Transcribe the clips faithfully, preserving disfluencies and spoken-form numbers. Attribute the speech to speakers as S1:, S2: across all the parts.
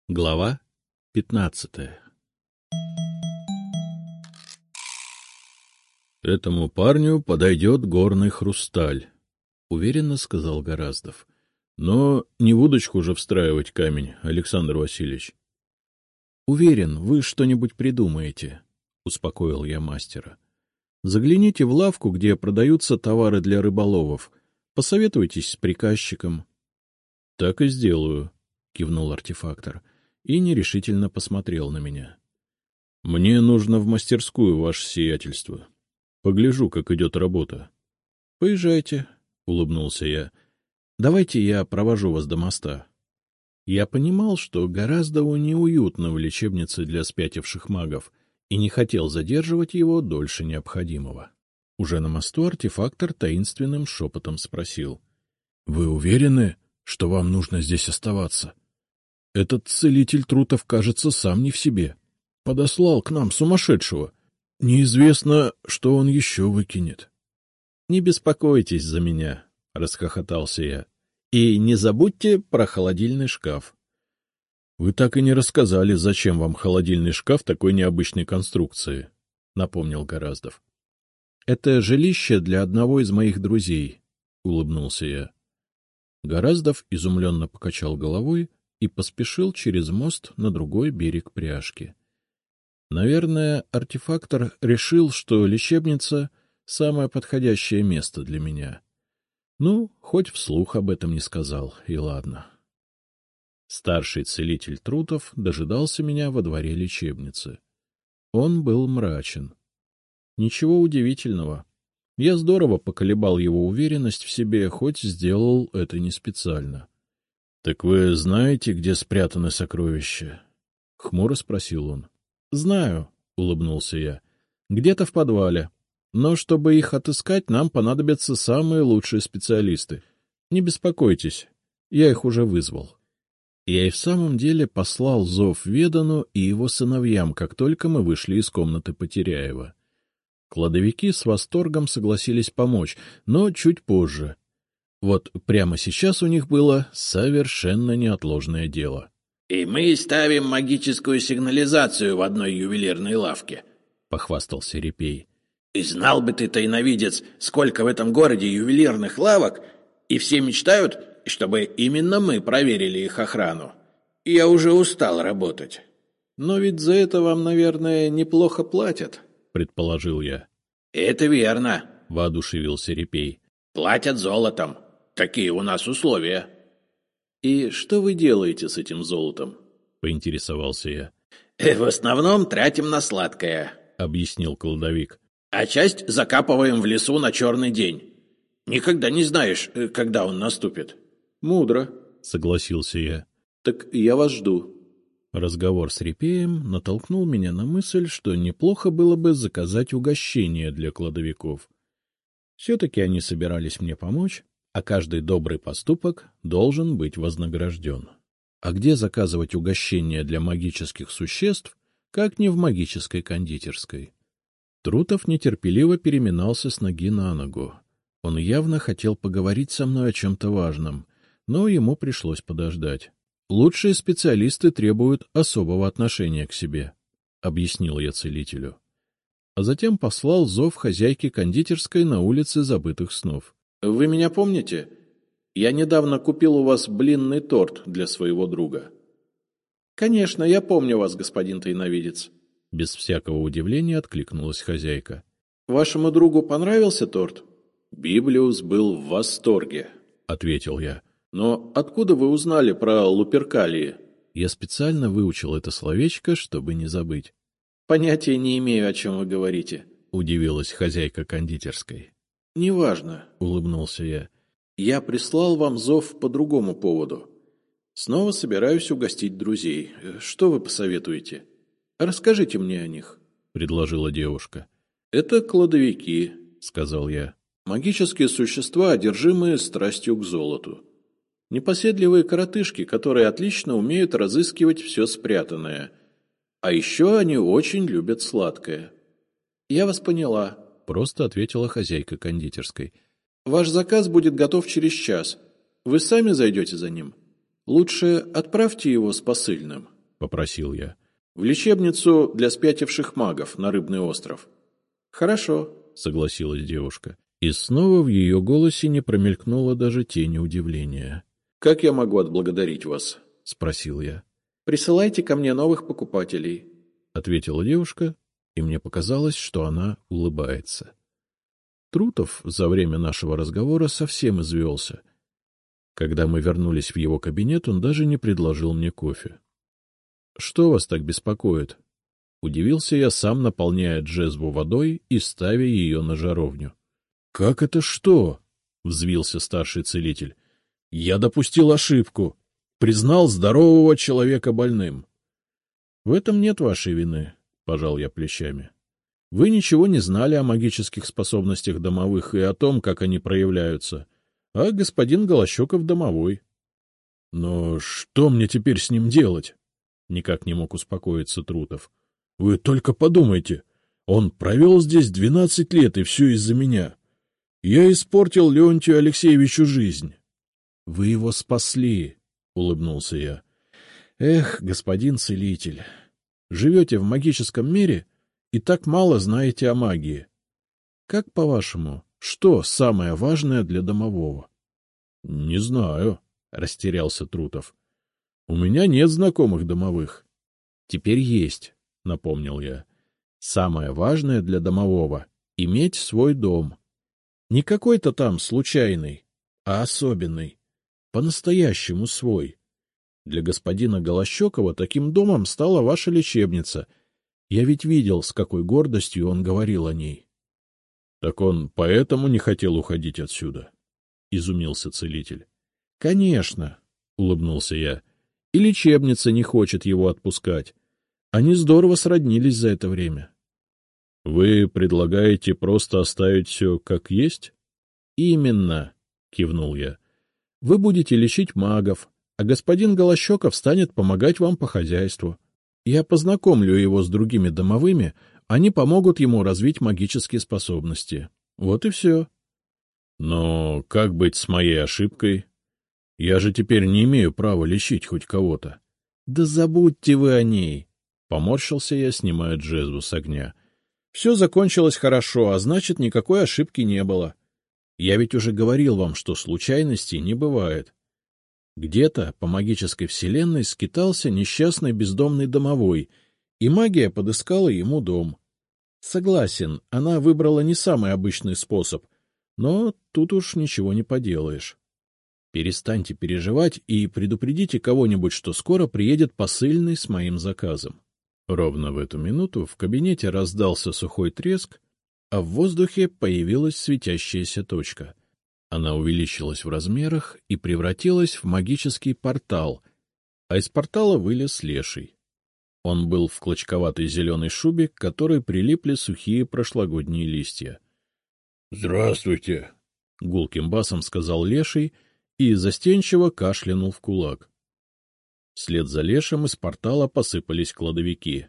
S1: Глава пятнадцатая. «Этому парню подойдет горный хрусталь», — уверенно сказал Гораздов. — Но не в удочку же встраивать камень, Александр Васильевич. — Уверен, вы что-нибудь придумаете, — успокоил я мастера. — Загляните в лавку, где продаются товары для рыболовов. Посоветуйтесь с приказчиком. — Так и сделаю, — кивнул артефактор и нерешительно посмотрел на меня. — Мне нужно в мастерскую, ваше сиятельство. Погляжу, как идет работа. — Поезжайте, — улыбнулся я. — Давайте я провожу вас до моста. Я понимал, что гораздо неуютно в лечебнице для спятивших магов, и не хотел задерживать его дольше необходимого. Уже на мосту артефактор таинственным шепотом спросил. — Вы уверены, что вам нужно здесь оставаться? Этот целитель Трутов, кажется, сам не в себе. Подослал к нам сумасшедшего. Неизвестно, что он еще выкинет. — Не беспокойтесь за меня, — расхохотался я. — И не забудьте про холодильный шкаф. — Вы так и не рассказали, зачем вам холодильный шкаф такой необычной конструкции, — напомнил Гораздов. — Это жилище для одного из моих друзей, — улыбнулся я. Гораздов изумленно покачал головой и поспешил через мост на другой берег пряжки. Наверное, артефактор решил, что лечебница — самое подходящее место для меня. Ну, хоть вслух об этом не сказал, и ладно. Старший целитель Трутов дожидался меня во дворе лечебницы. Он был мрачен. Ничего удивительного. Я здорово поколебал его уверенность в себе, хоть сделал это не специально. — Так вы знаете, где спрятаны сокровища? — хмуро спросил он. — Знаю, — улыбнулся я. — Где-то в подвале. Но чтобы их отыскать, нам понадобятся самые лучшие специалисты. Не беспокойтесь, я их уже вызвал. Я и в самом деле послал зов Ведану и его сыновьям, как только мы вышли из комнаты Потеряева. Кладовики с восторгом согласились помочь, но чуть позже. Вот прямо сейчас у них было совершенно неотложное дело.
S2: — И мы ставим магическую сигнализацию в одной ювелирной лавке, — похвастался Репей. — И знал бы ты, тайновидец, сколько в этом городе ювелирных лавок, и все мечтают, чтобы именно мы проверили их охрану. Я уже устал работать. — Но ведь за это вам, наверное, неплохо платят, — предположил я. — Это верно, — воодушевился Репей. — Платят золотом. Такие у нас условия. — И что вы делаете с этим золотом? — поинтересовался я. — В основном тратим на сладкое, — объяснил кладовик. — А часть закапываем в лесу на черный день. Никогда не знаешь, когда он наступит. — Мудро, — согласился я. — Так я вас жду. Разговор с Репеем натолкнул меня на мысль, что неплохо было бы заказать угощение для кладовиков. Все-таки они собирались мне помочь, а каждый добрый поступок должен быть вознагражден. А где заказывать угощения для магических существ, как не в магической кондитерской? Трутов нетерпеливо переминался с ноги на ногу. Он явно хотел поговорить со мной о чем-то важном, но ему пришлось подождать. Лучшие специалисты требуют особого отношения к себе, — объяснил я целителю. А затем послал зов хозяйке кондитерской на улице Забытых снов. — Вы меня помните? Я недавно купил у вас блинный торт для своего друга. — Конечно, я помню вас, господин тайновидец. Без всякого удивления откликнулась хозяйка. — Вашему другу понравился торт? — Библиус был в восторге, — ответил я. — Но откуда вы узнали про луперкалии? Я специально выучил это словечко, чтобы не забыть. — Понятия не имею, о чем вы говорите, — удивилась хозяйка кондитерской. — Неважно, — улыбнулся я. — Я прислал вам зов по другому поводу. Снова собираюсь угостить друзей. Что вы посоветуете? — Расскажите мне о них, — предложила девушка. — Это кладовики, — сказал я. Магические существа, одержимые страстью к золоту. Непоседливые коротышки, которые отлично умеют разыскивать все спрятанное. А еще они очень любят сладкое. — Я вас поняла, — просто ответила хозяйка кондитерской. — Ваш заказ будет готов через час. Вы сами зайдете за ним? Лучше отправьте его с посыльным.
S1: попросил я.
S3: — В лечебницу для спятивших магов на Рыбный остров. — Хорошо, — согласилась девушка.
S1: И снова в ее голосе не промелькнуло даже тени удивления.
S3: — Как я могу отблагодарить вас?
S1: — спросил я.
S3: — Присылайте ко мне новых покупателей,
S1: — ответила девушка, и мне показалось, что она улыбается. Трутов за время нашего разговора совсем извелся. Когда мы вернулись в его кабинет, он даже не предложил мне кофе. — Что вас так беспокоит? — удивился я, сам наполняя джезву водой и ставя ее на жаровню. — Как это что? — взвился старший целитель. — Я допустил ошибку. Признал здорового человека больным. — В этом нет вашей вины, — пожал я плечами. Вы ничего не знали о магических способностях домовых и о том, как они проявляются, а господин Голощеков домовой. — Но что мне теперь с ним делать? — никак не мог успокоиться Трутов. — Вы только подумайте, он провел здесь двенадцать лет, и все из-за меня. Я испортил Леонтию Алексеевичу жизнь. — Вы его спасли, — улыбнулся я. — Эх, господин целитель, живете в магическом мире и так мало знаете о магии. Как, по-вашему, что самое важное для домового? — Не знаю, — растерялся Трутов. — У меня нет знакомых домовых. — Теперь есть, — напомнил я. — Самое важное для домового — иметь свой дом. Не какой-то там случайный, а особенный, по-настоящему свой. Для господина Голощекова таким домом стала ваша лечебница. Я ведь видел, с какой гордостью он говорил о ней. — Так он поэтому не хотел уходить отсюда? — изумился целитель. — Конечно, — улыбнулся я. — И лечебница не хочет его отпускать. Они здорово сроднились за это время. — Вы предлагаете просто оставить все как есть? — Именно, — кивнул я. — Вы будете лечить магов, а господин Голощеков станет помогать вам по хозяйству. Я познакомлю его с другими домовыми, они помогут ему развить магические способности. Вот и все. — Но как быть с моей ошибкой? Я же теперь не имею права лечить хоть кого-то. — Да забудьте вы о ней! — поморщился я, снимая джезву с огня. — Все закончилось хорошо, а значит, никакой ошибки не было. Я ведь уже говорил вам, что случайностей не бывает. Где-то по магической вселенной скитался несчастный бездомный домовой, и магия подыскала ему дом. Согласен, она выбрала не самый обычный способ, но тут уж ничего не поделаешь. Перестаньте переживать и предупредите кого-нибудь, что скоро приедет посыльный с моим заказом. Ровно в эту минуту в кабинете раздался сухой треск, а в воздухе появилась светящаяся точка. Она увеличилась в размерах и превратилась в магический портал, а из портала вылез леший. Он был в клочковатой зеленой шубе, к которой прилипли сухие прошлогодние листья. — Здравствуйте! — гулким басом сказал леший и застенчиво кашлянул в кулак. Вслед за лешим из портала посыпались кладовики.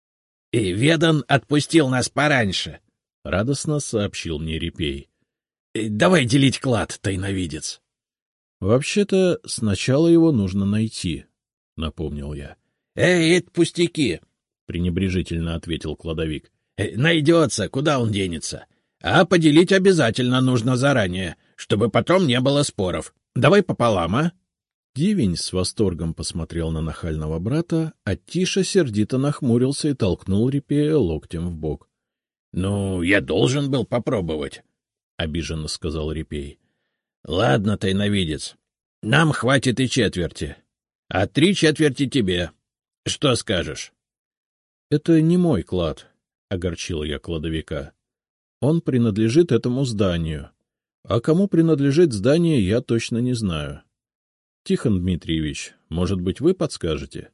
S2: — И Ведан отпустил нас пораньше!
S1: — радостно сообщил мне Репей.
S2: — Давай делить клад, тайновидец.
S1: — Вообще-то сначала его нужно найти, — напомнил я.
S2: — Эй, это пустяки,
S1: — пренебрежительно ответил кладовик.
S2: — Найдется, куда он денется. А поделить обязательно нужно заранее, чтобы потом не было споров. Давай пополам, а?
S1: Дивень с восторгом посмотрел на нахального брата, а Тиша сердито нахмурился и толкнул Репея локтем в бок.
S2: — Ну, я должен был попробовать, — обиженно сказал Репей. — Ладно, тайновидец, нам хватит и четверти, а три четверти тебе. Что скажешь?
S1: — Это не мой клад, — огорчил я кладовика. Он принадлежит этому зданию. А кому принадлежит здание, я точно не знаю. Тихон Дмитриевич, может быть, вы подскажете?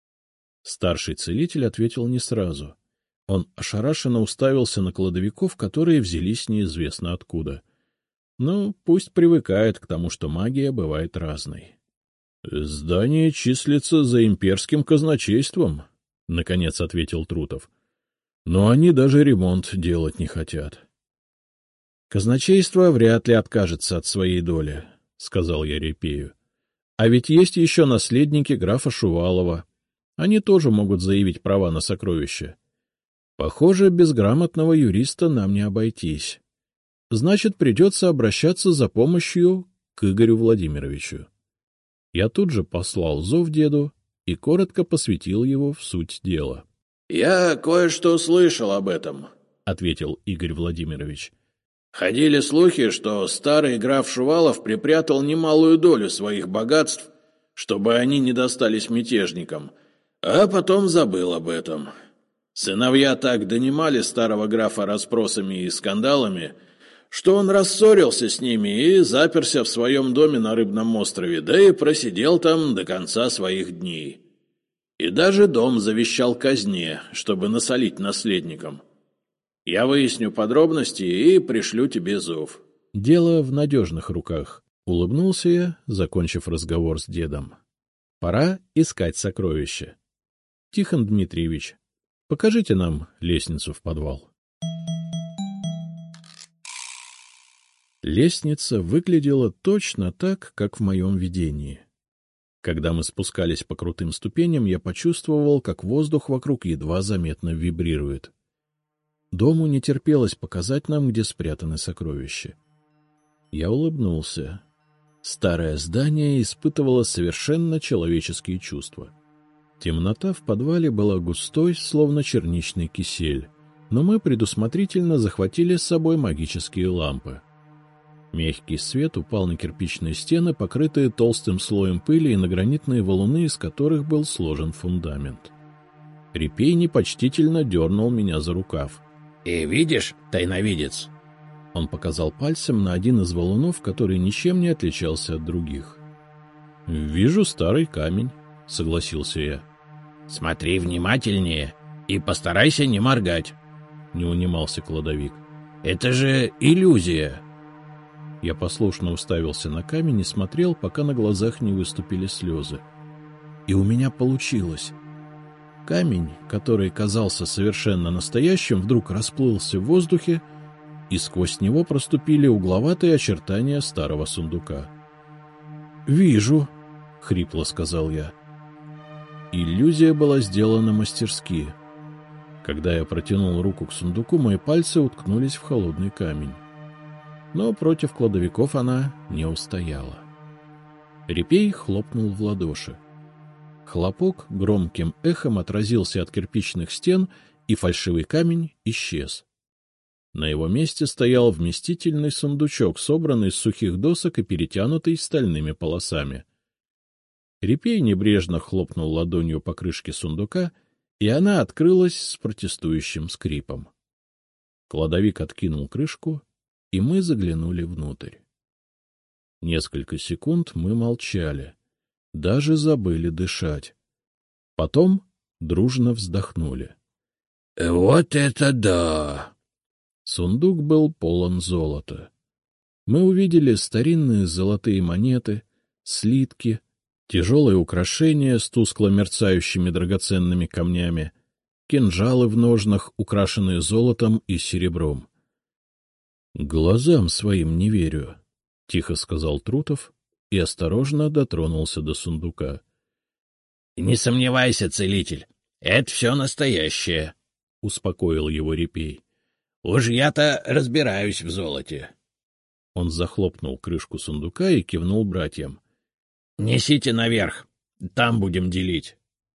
S1: Старший целитель ответил не сразу. Он ошарашенно уставился на кладовиков, которые взялись неизвестно откуда. Ну, пусть привыкает к тому, что магия бывает разной. — Здание числится за имперским казначейством, — наконец ответил Трутов. — Но они даже ремонт делать не хотят. — Казначейство вряд ли откажется от своей доли, — сказал я Репею. — А ведь есть еще наследники графа Шувалова. Они тоже могут заявить права на сокровища. Похоже, без грамотного юриста нам не обойтись. Значит, придется обращаться за помощью к Игорю Владимировичу. Я тут же послал зов деду и коротко посвятил его в суть дела.
S2: — Я кое-что слышал об этом,
S1: — ответил Игорь Владимирович.
S2: — Ходили слухи, что старый граф Шувалов припрятал немалую долю своих богатств, чтобы они не достались мятежникам, а потом забыл об этом. Сыновья так донимали старого графа расспросами и скандалами, что он рассорился с ними и заперся в своем доме на Рыбном острове, да и просидел там до конца своих дней. И даже дом завещал казне, чтобы насолить наследникам. Я выясню подробности и пришлю тебе зов.
S1: — Дело в надежных руках. Улыбнулся я, закончив разговор с дедом. Пора искать сокровища. Тихон Дмитриевич, покажите нам лестницу в подвал. Лестница выглядела точно так, как в моем видении. Когда мы спускались по крутым ступеням, я почувствовал, как воздух вокруг едва заметно вибрирует. Дому не терпелось показать нам, где спрятаны сокровища. Я улыбнулся. Старое здание испытывало совершенно человеческие чувства. Темнота в подвале была густой, словно черничный кисель, но мы предусмотрительно захватили с собой магические лампы. Мягкий свет упал на кирпичные стены, покрытые толстым слоем пыли, и на гранитные валуны, из которых был сложен фундамент. Репей непочтительно дернул меня за рукав.
S2: — И видишь, тайновидец?
S1: Он показал пальцем на один из валунов, который ничем не отличался от других. — Вижу старый камень, — согласился я.
S2: — Смотри внимательнее и постарайся не моргать,
S1: — не унимался кладовик.
S2: — Это же иллюзия.
S1: Я послушно уставился на камень и смотрел, пока на глазах не выступили слезы. И у меня получилось. Камень, который казался совершенно настоящим, вдруг расплылся в воздухе, и сквозь него проступили угловатые очертания старого сундука. — Вижу, — хрипло сказал я. Иллюзия была сделана мастерски. Когда я протянул руку к сундуку, мои пальцы уткнулись в холодный камень. Но против кладовиков она не устояла. Репей хлопнул в ладоши. Хлопок громким эхом отразился от кирпичных стен, и фальшивый камень исчез. На его месте стоял вместительный сундучок, собранный из сухих досок и перетянутый стальными полосами. Репей небрежно хлопнул ладонью по крышке сундука, и она открылась с протестующим скрипом. Кладовик откинул крышку, и мы заглянули внутрь. Несколько секунд мы молчали, даже забыли дышать. Потом дружно вздохнули.
S2: — Вот это да!
S1: Сундук был полон золота. Мы увидели старинные золотые монеты, слитки, тяжелые украшения с тускло мерцающими драгоценными камнями, кинжалы в ножнах, украшенные золотом и серебром. — Глазам своим не верю, — тихо сказал Трутов и осторожно дотронулся до сундука.
S2: — Не сомневайся, целитель, это все настоящее, — успокоил его Репей. — Уж я-то разбираюсь в золоте.
S1: Он захлопнул крышку сундука и кивнул братьям. —
S2: Несите наверх, там будем делить.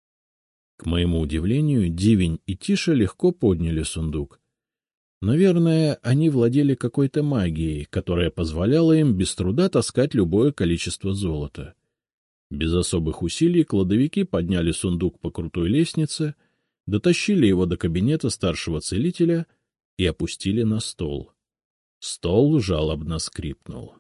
S1: К моему удивлению, Дивень и Тиша легко подняли сундук. Наверное, они владели какой-то магией, которая позволяла им без труда таскать любое количество золота. Без особых усилий кладовики подняли сундук по крутой лестнице, дотащили его до кабинета старшего целителя и опустили на стол. Стол жалобно скрипнул.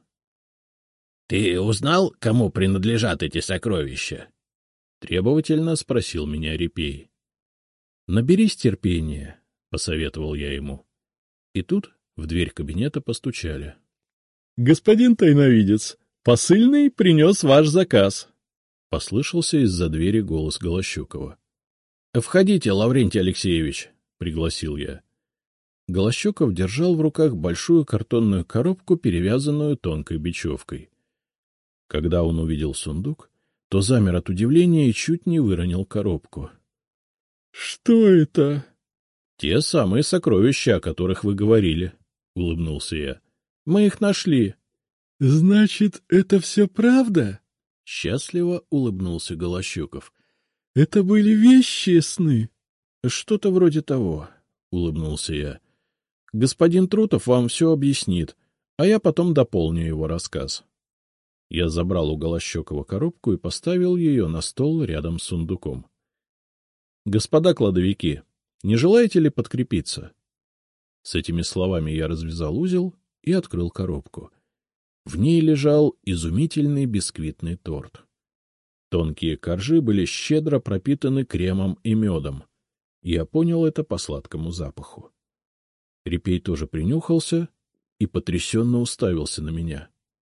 S2: — Ты узнал, кому принадлежат эти сокровища?
S1: — требовательно спросил меня Репей. — Наберись терпения, — посоветовал я ему. И тут в дверь кабинета постучали. — Господин тайновидец, посыльный принес ваш заказ, — послышался из-за двери голос Голощекова. — Входите, Лаврентий Алексеевич, — пригласил я. Голощеков держал в руках большую картонную коробку, перевязанную тонкой бечевкой. Когда он увидел сундук, то замер от удивления и чуть не выронил коробку. — Что это? — Те самые сокровища, о которых вы говорили, — улыбнулся я. — Мы их нашли. — Значит, это все правда? — счастливо улыбнулся Голощеков. — Это были вещи сны? — Что-то вроде того, — улыбнулся я. — Господин Трутов вам все объяснит, а я потом дополню его рассказ. Я забрал у Голощекова коробку и поставил ее на стол рядом с сундуком. — Господа кладовики, не желаете ли подкрепиться? С этими словами я развязал узел и открыл коробку. В ней лежал изумительный бисквитный торт. Тонкие коржи были щедро пропитаны кремом и медом. Я понял это по сладкому запаху. Репей тоже принюхался и потрясенно уставился на меня.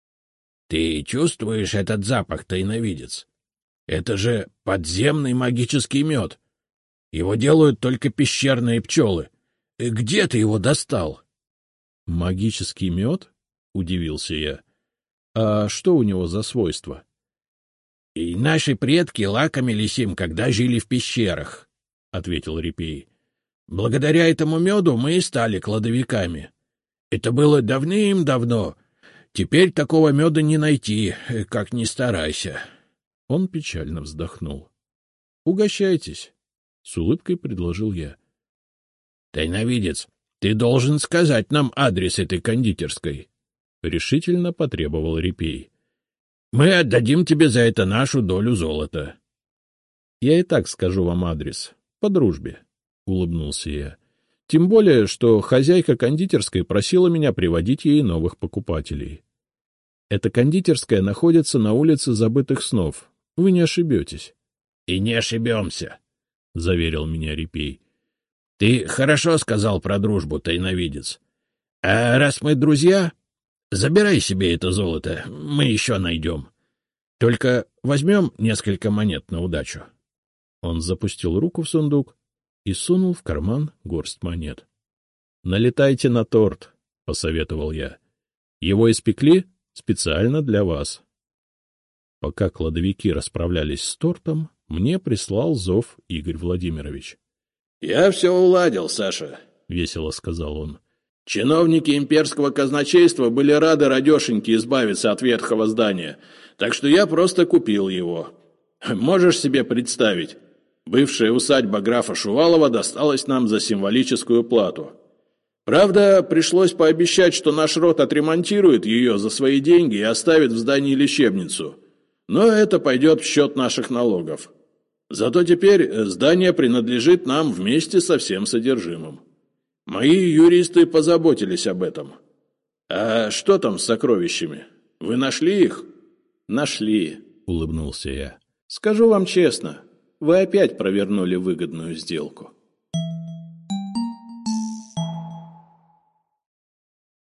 S2: — Ты чувствуешь этот запах, тайновидец? Это же подземный магический мед. Его делают только пещерные пчелы. Где ты его достал?
S1: — Магический мед? — удивился я. — А что у него за свойства?
S2: — И наши предки лакомились им, когда жили в пещерах, — ответил Репей. — Благодаря этому меду мы и стали кладовиками. Это было давным-давно. Теперь такого меда не найти, как ни старайся.
S1: Он печально вздохнул. — Угощайтесь, — с улыбкой предложил я.
S2: — Тайновидец, ты должен сказать нам адрес этой кондитерской, — решительно потребовал Репей. — Мы отдадим тебе за это нашу долю золота.
S1: — Я и так скажу вам адрес, по дружбе, — улыбнулся я. — Тем более, что хозяйка кондитерской просила меня приводить ей новых покупателей. Эта кондитерская находится на улице Забытых снов. Вы не ошибетесь.
S2: — И не ошибемся, — заверил меня Репей. — Ты хорошо сказал про дружбу, тайновидец. А раз мы друзья, забирай себе это золото, мы еще найдем. Только возьмем несколько монет на удачу.
S1: Он запустил руку в сундук и сунул в карман горсть монет. — Налетайте на торт, — посоветовал я. — Его испекли специально для вас. Пока кладовики расправлялись с тортом, мне прислал зов Игорь Владимирович.
S3: — Я все уладил, Саша, — весело сказал он. — Чиновники имперского казначейства были рады радешеньки избавиться от ветхого здания, так что я просто купил его. Можешь себе представить, бывшая усадьба графа Шувалова досталась нам за символическую плату. Правда, пришлось пообещать, что наш род отремонтирует ее за свои деньги и оставит в здании лечебницу. Но это пойдет в счет наших налогов. Зато теперь здание принадлежит нам вместе со всем содержимым. Мои юристы позаботились об этом. А что там с сокровищами? Вы нашли их? Нашли, улыбнулся я. Скажу вам честно, вы опять провернули выгодную сделку.